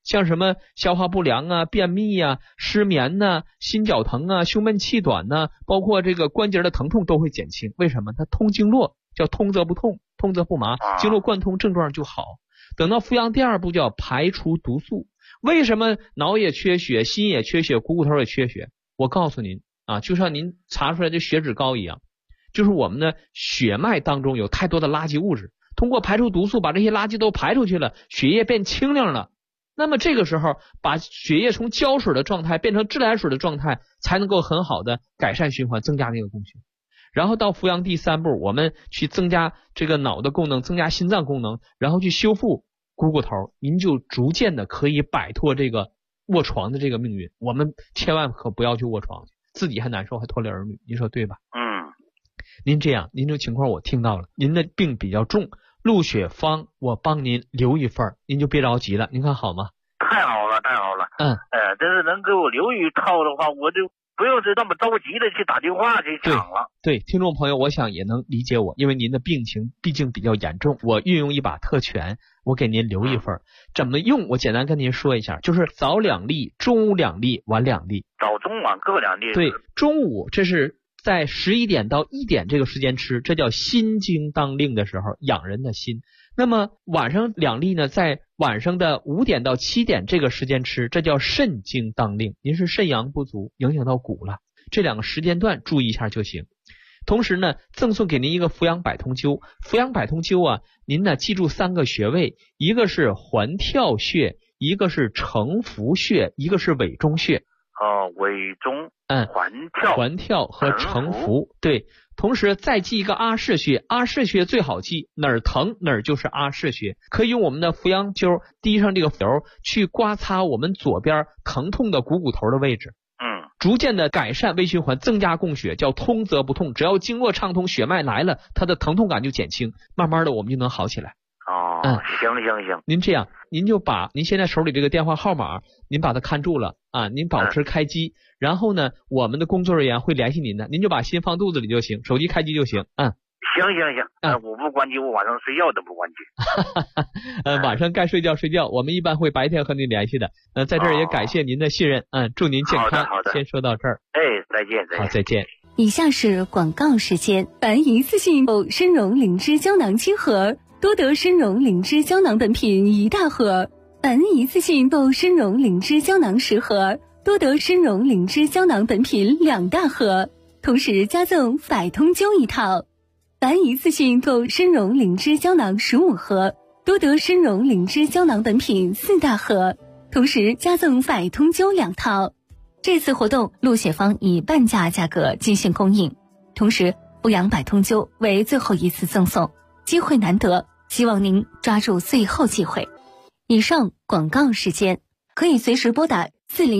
像什么消化不良啊、便秘啊、失眠呐、心绞疼啊、胸闷气短呐，包括这个关节的疼痛都会减轻。为什么？它通经络，叫通则不痛，通则不麻，经络贯通，症状就好。等到服阳第二步叫排除毒素。为什么脑也缺血，心也缺血，股骨头也缺血？我告诉您啊，就像您查出来的血脂高一样，就是我们的血脉当中有太多的垃圾物质，通过排除毒素把这些垃圾都排出去了，血液变清亮了。那么这个时候把血液从胶水的状态变成自来水的状态，才能够很好的改善循环，增加那个供血。然后到服阳第三步，我们去增加这个脑的功能，增加心脏功能，然后去修复股骨头，您就逐渐的可以摆脱这个卧床的这个命运。我们千万可不要去卧床，自己还难受，还拖累儿女，您说对吧？您这样，您这情况我听到了，您的病比较重，鹿血方我帮您留一份，您就别着急了，您看好吗？ 太好了，太好了。真是能给我留一套的话，我就不用是那么着急的去打电话去抢了。 对，听众朋友，我想也能理解我，因为您的病情毕竟比较严重，我运用一把特权，我给您留一份。怎么用？我简单跟您说一下，就是早2粒，中午2粒，晚2粒， 早中晚各2粒。 对，中午这是在11点到1点这个时间吃，这叫心经当令的时候，养人的心。那么晚上2粒呢，在晚上的5点到7点这个时间吃，这叫肾经当令。您是肾阳不足，影响到骨了，这2个时间段注意一下就行。同时呢，赠送给您一个扶阳百通灸。扶阳百通灸啊，您呢记住3个穴位，一个是环跳穴，一个是承浮穴，一个是委中穴。 委中， 环跳和承浮，对。同时再记一个阿是穴，阿是穴最好记，哪儿疼哪儿就是阿是穴，可以用我们的扶阳灸滴上这个油去刮擦我们左边疼痛的股骨头的位置，逐渐的改善微循环，增加供血，叫通则不痛。只要经络畅通，血脉来了，它的疼痛感就减轻，慢慢的我们就能好起来。 行。 您这样，您就把您现在手里这个电话号码，您把它看住了啊，您保持开机，然后呢，我们的工作人员会联系您的，您就把心放肚子里就行，手机开机就行。 行，我不关机，我晚上睡觉都不关机。 晚上该睡觉睡觉，我们一般会白天和您联系的。在这儿也感谢您的信任，祝您健康。 好的， 先说到这儿。 再见。 好，再见。 以下是广告时间。凡一次性参茸灵芝胶囊7盒，多得参茸灵芝胶囊本品1大盒；凡一次性参茸灵芝胶囊10盒，多得参茸灵芝胶囊本品2大盒，同时加赠百通灸1套；凡一次性购参茸灵芝胶囊15盒，多得参茸灵芝胶囊本品4大盒，同时加赠百通灸2套。这次活动鹿血方以半价价格进行供应，同时扶阳百通灸为最后一次赠送，机会难得，希望您抓住最后机会。以上广告时间可以随时拨打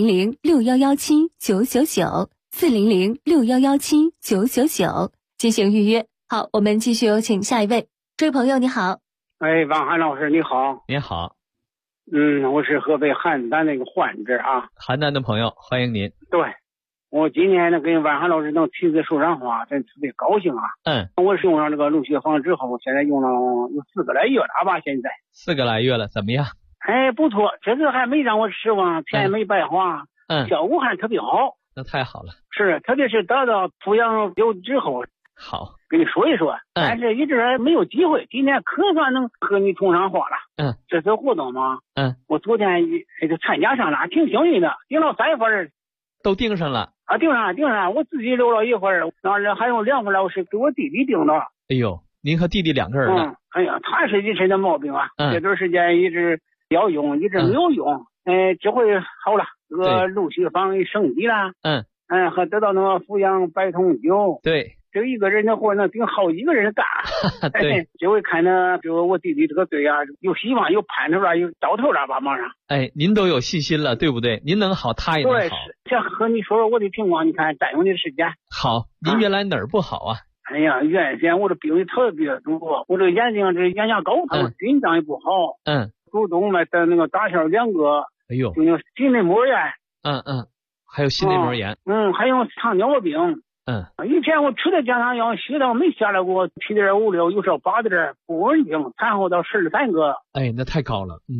400-6117-999，400-6117-999进行预约。好，我们继续有请下一位。这位朋友你好。 王涵老师你好。 你好。 我是河北邯郸那个患者啊。 邯郸的朋友，欢迎您。 对，我今天呢跟王涵老师能亲自说上话，真特别高兴啊。我是用上这个鹿血方之后，现在用了有4个来月了吧？现在 4个来月了，怎么样？ 不错，这次还没让我失望，钱也没白花，效果还特别好。 那太好了。 是，特别是得到扶阳灸之后。 好， 跟你说一说，但是一直没有机会，今天可算能和你通上话了。这次活动嘛，我昨天就参加上了，挺幸运的，订了3份， 都订上了啊，订上，我自己留了1份，然后还有2份了，我是给我弟弟订的。 哎呦，您和弟弟2个人呢？ 他是一身的毛病啊，这段时间一直要用，一直没有用，这回好了，这个鹿血方升级了，还得到那个扶阳百通灸， 对。 这一个人的活能顶好几个人干。 对， 这回看呢，就我弟弟这个队啊，有希望，有盼头了，有到头了吧，马上。 您都有信心了，对不对？您能好，他也能好。对， 这和你说说我的情况，你看占用你的时间。 好，您原来哪儿不好啊？ 原先我的病特别多，我这个眼睛这眼压高头，心脏也不好。主动了在那个打线2个。 哎呦， 就心内膜炎。 还有心内膜炎。 还有糖尿病。以前我吃的降糖药，血糖没下来过7.56，有时候8点，不稳定，产后到13个。 那太高了。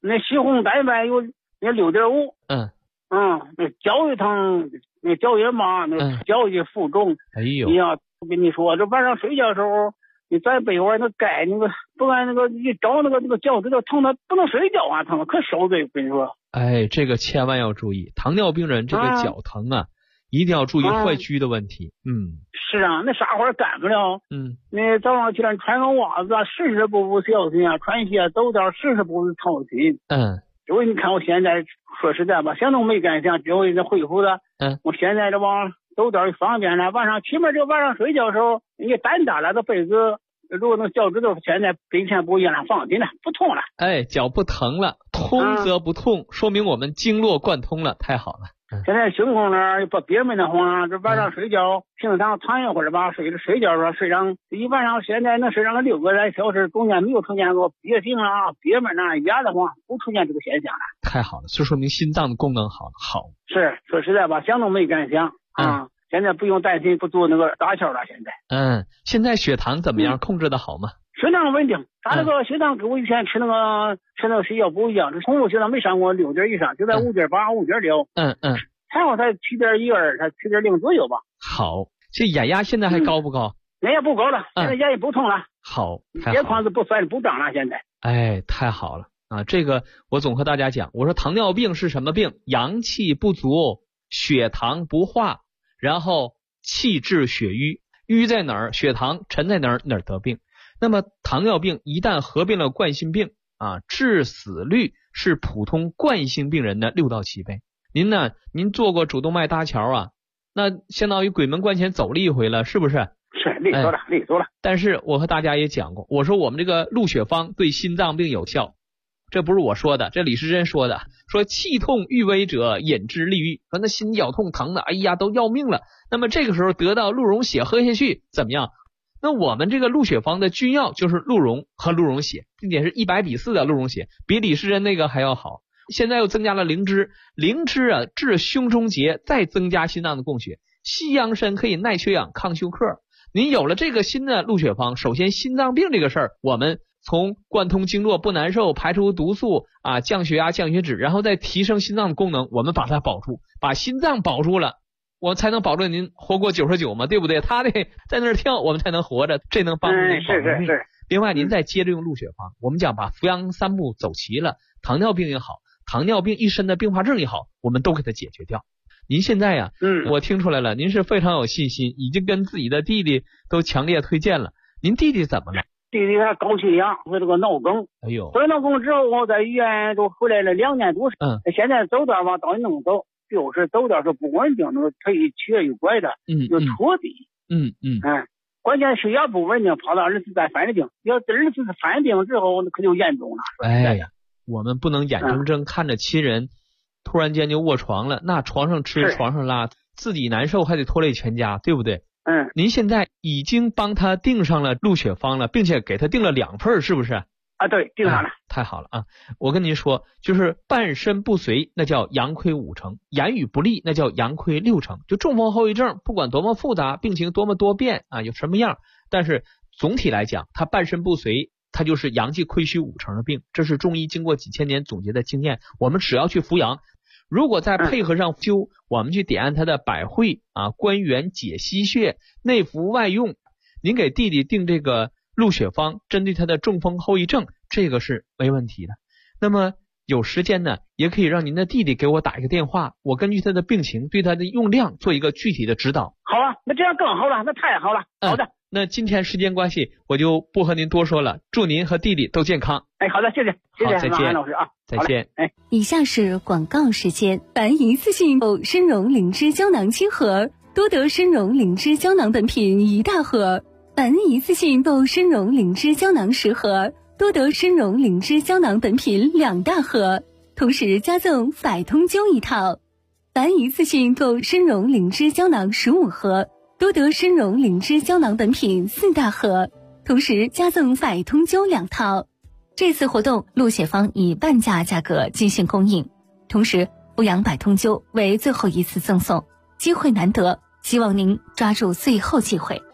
那西红柿呗有那6.5。那脚一疼，那脚也麻，那脚也浮肿。 哎呦， 你要我跟你说，这晚上睡觉的时候，你在被窝那盖那个，不然那个一找那个脚趾头疼的不能睡觉啊，疼的可受罪。我跟你说， 哎，这个千万要注意，糖尿病人这个脚疼啊，一定要注意坏疽的问题。 是啊，那啥会儿干不了。那早上起来穿个袜子啊，40步不小心啊，穿鞋走道40步是操心。因为你看我现在说实在吧，想都没敢想，只会恢复的。我现在这往走道方便了，晚上起码这晚上睡觉的时候，你胆大了的被子，如果那脚趾头现在跟以前不一样了，放心了，不痛了。 哎，脚不疼了，通则不痛，说明我们经络贯通了，太好了。 现在胸口那儿不憋闷的慌，这晚上睡觉平常躺一会儿吧，睡觉说睡上一晚上，现在能睡上个6个来小时，中间没有出现过憋醒啊、憋闷啊、压的慌，不出现这个现象了。 太好了，这说明心脏的功能好。 是说实在吧，想都没敢想啊。现在不用担心不做那个搭桥了。 现在血糖怎么样？控制的好吗？ 血糖稳定，他那个血糖跟我以前吃那个血药不一样，这宠物血糖没上过6点以上，就在5.8、5.6。还好才7.12，他7.0左右吧。 好，这眼压现在还高不高？ 眼压不高了，现在眼也不痛了。 好， 血筐子不翻不胀了，现在。 哎，太好了啊！这个我总和大家讲，我说糖尿病是什么病？阳气不足，血糖不化，然后气滞血瘀，瘀在哪儿？血糖沉在哪儿？哪儿得病？那么糖尿病一旦合并了冠心病啊，致死率是普通冠心病人的6到7倍。您做过主动脉搭桥啊？那相当于鬼门关前走了一回了，是不是？ 是，利索了。 但是我和大家也讲过，我说我们这个鹿血方对心脏病有效，这不是我说的，这李时珍说的，说气痛欲危者饮之利于，说那心绞痛疼的，哎呀都要命了。那么这个时候得到鹿茸血喝下去怎么样？那我们这个鹿血方的君药就是鹿茸和鹿茸血，并且是100:4的鹿茸血，比李时珍那个还要好。现在又增加了灵芝啊，治胸中结，再增加心脏的供血。西洋参可以耐缺氧、抗休克。您有了这个新的鹿血方，首先心脏病这个事儿，我们从贯通经络不难受，排除毒素啊，降血压、降血脂，然后再提升心脏的功能，我们把它保住，把心脏保住了，我才能保证您活过99嘛，对不对？他得在那儿跳，我们才能活着，这能帮助您保住命。另外，您再接着用鹿血方，我们讲把扶阳3步走齐了，糖尿病也好，糖尿病一身的并发症也好，我们都给它解决掉。您现在呀，我听出来了，您是非常有信心，已经跟自己的弟弟都强烈推荐了。您弟弟怎么了？ 弟弟他高血压和这个脑梗。 哎呦， 得脑梗之后，我在医院都回来了2年多。现在走道吧，倒也能走，就是走道是不稳定，那个腿瘸又拐的，又戳地。关键血压不稳定，跑到儿子再犯病，要儿子犯病之后，那可就严重了。 哎呀，我们不能眼睁睁看着亲人突然间就卧床了，那床上吃床上拉，自己难受还得拖累全家，对不对？您现在已经帮他订上了鹿血方了，并且给他订了2份，是不是？ 啊，对，订上了。 太好了啊！我跟您说，就是半身不遂，那叫阳亏5成；言语不利，那叫阳亏6成。就中风后遗症，不管多么复杂，病情多么多变啊，有什么样，但是总体来讲，他半身不遂，它就是阳气亏虚5成的病，这是中医经过几千年总结的经验。我们只要去扶阳，如果再配合上灸，我们去点按它的百会啊、关元、解溪穴，内服外用。您给弟弟定这个鹿血方，针对他的中风后遗症，这个是没问题的。那么有时间呢，也可以让您的弟弟给我打一个电话，我根据他的病情对他的用量做一个具体的指导。 好啊，那这样更好了，那太好了。好的。 那今天时间关系，我就不和您多说了，祝您和弟弟都健康。 哎，好的，谢谢， 再见， 老师啊， 再见。 以下是广告时间。凡一次性参茸灵芝胶囊7盒，多得参茸灵芝胶囊本品1大盒；凡一次性参茸灵芝胶囊10盒，多得参茸灵芝胶囊本品2大盒，同时加赠百通灸1套；凡一次性购参茸灵芝胶囊15盒，多得参茸灵芝胶囊本品4大盒，同时加赠百通灸2套。这次活动鹿血方以半价价格进行供应，同时扶阳百通灸为最后一次赠送，机会难得，希望您抓住最后机会。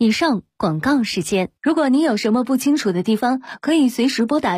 以上广告时间。如果您有什么不清楚的地方，可以随时拨打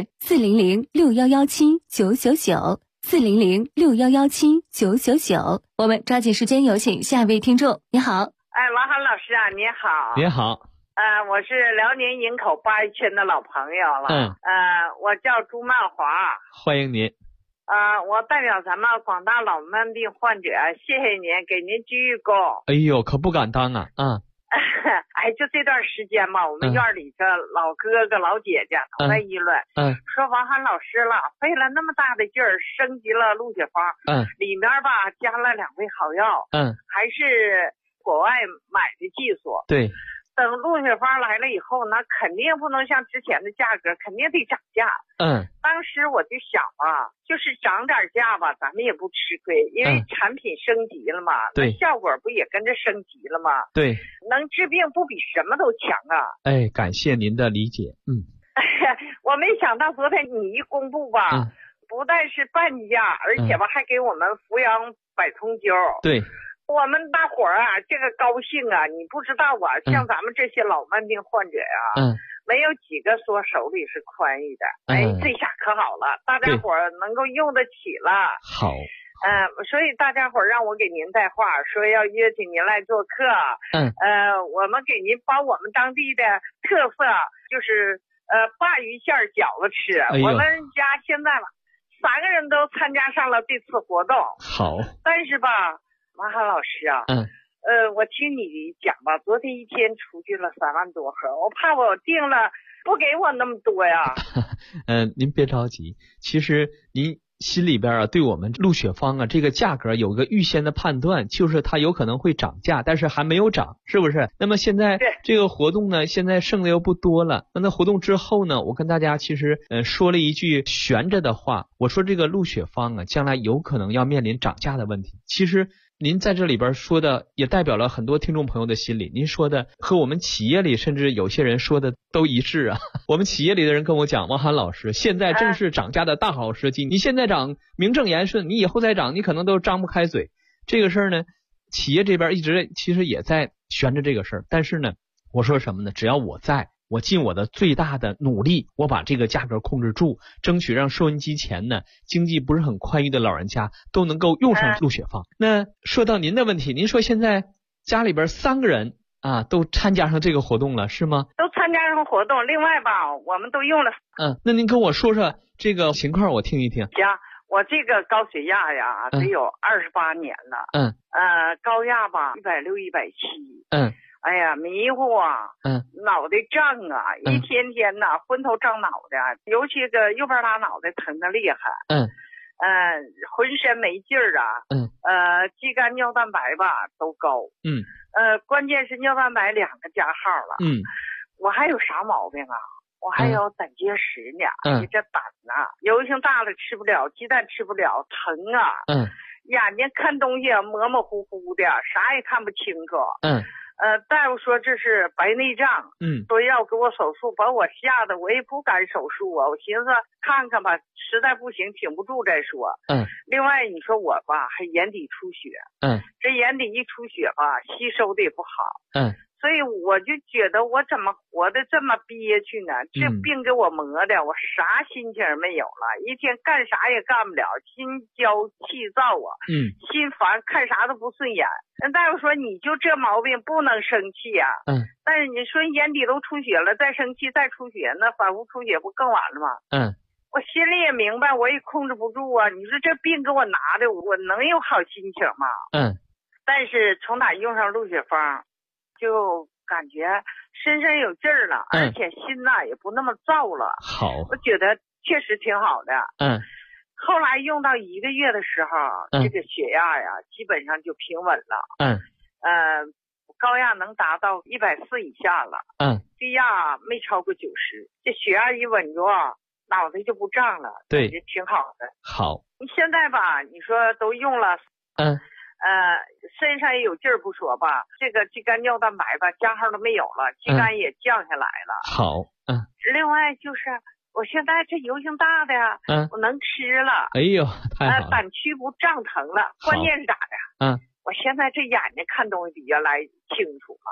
400-6117-999，400-6117-999。我们抓紧时间有请下一位听众。你好。 王涵老师啊，你好。 你好。 我是辽宁营口八一村的老朋友了。我叫朱曼华。 欢迎您。 我代表咱们广大老慢病患者，谢谢您，给您鞠一躬。 哎呦，可不敢当啊。 就这段时间嘛，我们院里这老哥哥老姐姐都在议论，说王涵老师了，费了那么大的劲儿升级了鹿血方，里面吧加了2味好药，还是国外买的技术。 对。 等鹿血方来了以后，那肯定不能像之前的价格，肯定得涨价。当时我就想啊，就是涨点价吧，咱们也不吃亏，因为产品升级了嘛，那效果不也跟着升级了吗？ 对， 能治病不比什么都强啊！ 感谢您的理解。 我没想到昨天你一公布吧，不但是半价，而且吧还给我们扶阳百通灸。 对。 我们大伙儿啊，这个高兴啊，你不知道啊，像咱们这些老慢病患者啊，没有几个说手里是宽裕的。这下可好了，大家伙儿能够用得起了。 好。 所以大家伙儿让我给您带话，说要约请您来做客。我们给您把我们当地的特色，就是鲅鱼馅饺子吃。我们家现在吧，3个人都参加上了这次活动。 好。 但是吧，王涵老师啊，我听你讲吧，昨天一天出去了3万多盒，我怕我订了不给我那么多呀。 您别着急，其实您心里边啊，对我们鹿血方啊这个价格有个预先的判断，就是它有可能会涨价，但是还没有涨，是不是？那么现在这个活动呢，现在剩的又不多了。那活动之后呢，我跟大家其实说了一句悬着的话，我说这个鹿血方啊，将来有可能要面临涨价的问题。其实您在这里边说的也代表了很多听众朋友的心理，您说的和我们企业里甚至有些人说的都一致啊。我们企业里的人跟我讲，王涵老师，现在正是涨价的大好时机，你现在涨名正言顺，你以后再涨你可能都张不开嘴。这个事儿呢，企业这边一直其实也在悬着这个事儿，但是呢，我说什么呢？只要我在，我尽我的最大的努力，我把这个价格控制住，争取让收音机前呢经济不是很宽裕的老人家都能够用上鹿血方。那说到您的问题，您说现在家里边3个人啊都参加上这个活动了，是吗？ 都参加上活动，另外吧我们都用了。 那您跟我说说这个情况，我听一听。 行，我这个高血压呀得有28年了。高压吧160、170。哎呀，迷糊啊，脑袋胀啊，一天天呐，昏头胀脑的，尤其个右边大脑袋疼得厉害，浑身没劲儿啊，肌酐尿蛋白吧都高，关键是尿蛋白2个加号了，我还有啥毛病啊？我还有胆结石呢，这胆呐，油性大了吃不了，鸡蛋吃不了，疼啊，眼睛看东西模模糊糊的，啥也看不清楚，大夫说这是白内障，说要给我手术，把我吓得我也不敢手术啊。我寻思看看吧，实在不行挺不住再说。另外你说我吧还眼底出血，这眼底一出血吧，吸收的也不好，所以我就觉得我怎么活得这么憋屈呢？这病给我磨的，我啥心情没有了，一天干啥也干不了，心焦气躁啊，心烦，看啥都不顺眼。人大夫说你就这毛病不能生气啊，但是你说眼底都出血了，再生气再出血，那反复出血不更完了吗？我心里也明白，我也控制不住啊。你说这病给我拿的，我能有好心情吗？但是从哪用上鹿血方，就感觉身上有劲儿了，而且心呐也不那么燥了。 好， 我觉得确实挺好的。后来用到1个月的时候，这个血压呀基本上就平稳了。高压能达到140以下了。低压没超过90。这血压一稳住，脑袋就不胀了。 对， 也挺好的。 好， 你现在吧，你说都用了。身上也有劲儿不说吧，这个肌酐尿蛋白吧加号都没有了，肌酐也降下来了。 好， 另外就是我现在这油性大的呀，我能吃了。 哎呦，太好了。 胆区不胀疼了，关键是咋的？我现在这眼睛看东西比原来清楚了。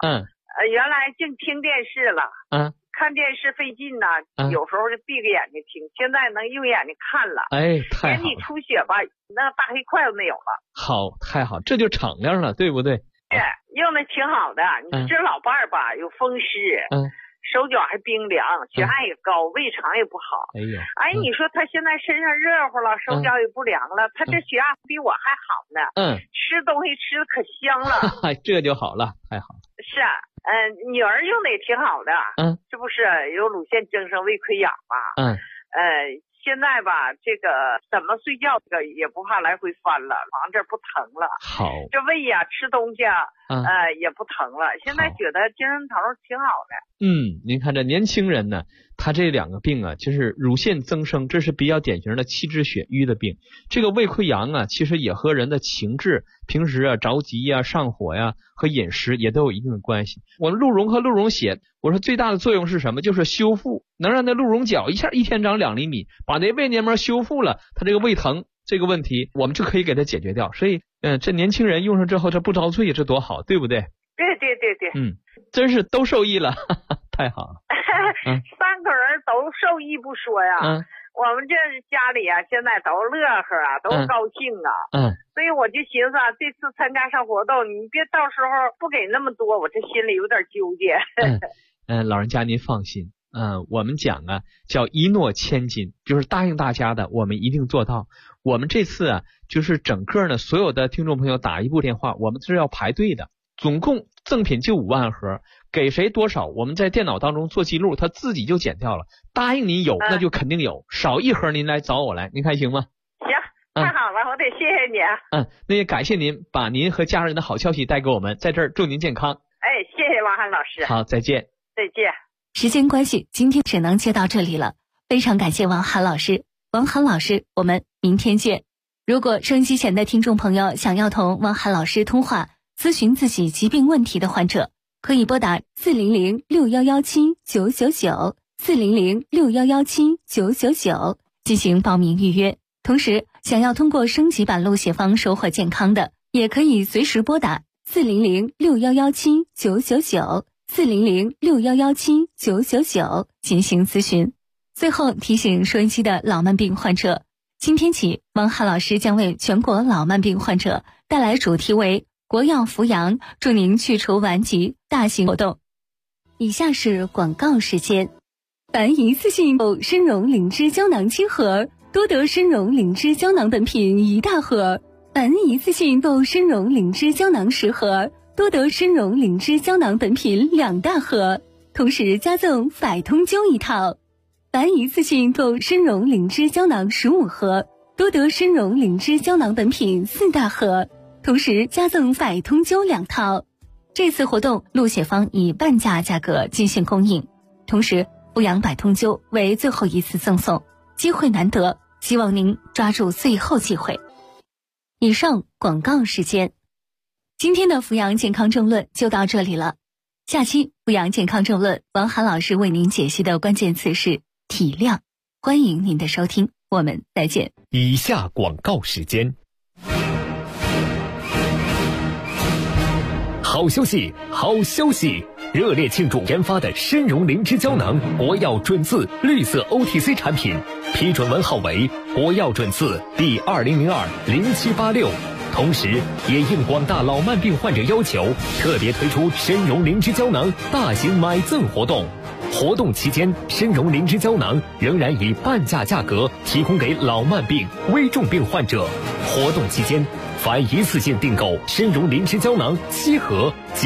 原来净听电视了，看电视费劲呐，有时候就闭着眼睛听，现在能用眼睛看了。 哎，太好了。 眼底出血吧，那大黑块都没有了。 好，太好，这就敞亮了，对不对？ 对，用的挺好的。你这老伴儿吧，有风湿，手脚还冰凉，血压也高，胃肠也不好。你说他现在身上热乎了，手脚也不凉了，他这血压比我还好呢。吃东西吃的可香了。 这就好了，太好了。 是啊，女儿用的也挺好的。这不是有乳腺增生、胃溃疡嘛？现在吧，这个怎么睡觉这个也不怕来回翻了，往这不疼了。 好， 这胃呀，吃东西也不疼了。现在觉得精神头挺好的。 您看这年轻人呢，他这两个病啊，就是乳腺增生，这是比较典型的气滞血瘀的病。这个胃溃疡啊，其实也和人的情志、平时着急上火和饮食也都有一定的关系。我们鹿茸和鹿茸血，我说最大的作用是什么？就是修复，能让那鹿茸角一天长2厘米，把那胃黏膜修复了，他这个胃疼这个问题，我们就可以给他解决掉。所以，这年轻人用上之后，这不遭罪，这多好，对不对？ 对。 真是都受益了，太好了。 3个人都受益不说呀。我们这家里现在都乐呵都高兴所以我就寻思这次参加上活动，你别到时候不给那么多，我这心里有点纠结。 老人家您放心，我们讲叫一诺千金，就是答应大家的，我们一定做到。我们这次就是整个呢，所有的听众朋友打一部电话，我们是要排队的，总共赠品就5万盒，给谁多少，我们在电脑当中做记录，他自己就减掉了。答应您有，那就肯定有，少1盒您来找我来，您看行吗？ 行，太好了，我得谢谢你。 那也感谢您把您和家人的好消息带给我们，在这儿祝您健康。 谢谢王涵老师。 好，再见。 再见。 时间关系，今天只能接到这里了，非常感谢王涵老师。王涵老师，我们明天见。如果收音机前的听众朋友想要同王涵老师通话，咨询自己疾病问题的患者，可以拨打400-6117-999 400-6117-999进行报名预约。同时，想要通过升级版路血方收获健康的，也可以随时拨打400-6117-999 400-6117-999进行咨询。最后提醒收音机的老慢病患者，今天起，王涵老师将为全国老慢病患者带来主题为国药扶阳，祝您去除顽疾大型活动。以下是广告时间。凡一次性购参茸灵芝胶囊7盒，多得参茸灵芝胶囊本品1大盒；凡一次性购参茸灵芝胶囊10盒，多得参茸灵芝胶囊本品2大盒，同时加赠百通灸1套；凡一次性购参茸灵芝胶囊15盒，多得参茸灵芝胶囊本品4大盒，同时加赠百通灸2套。这次活动路血方以半价价格进行供应，同时扶阳百通灸为最后一次赠送，机会难得，希望您抓住最后机会。以上广告时间。今天的扶阳健康政论就到这里了，下期扶阳健康政论，王涵老师为您解析的关键词是体谅，欢迎您的收听，我们再见。 以下广告时间。好消息，好消息！热烈庆祝研发的参茸灵芝胶囊国药准字绿色 OTC 产品批准文号为国药准字第20020786，同时也应广大老慢病患者要求，特别推出参茸灵芝胶囊大型买赠活动。活动期间，参茸灵芝胶囊仍然以半价价格提供给老慢病、危重病患者。活动期间，凡一次性订购参茸灵芝胶囊7盒。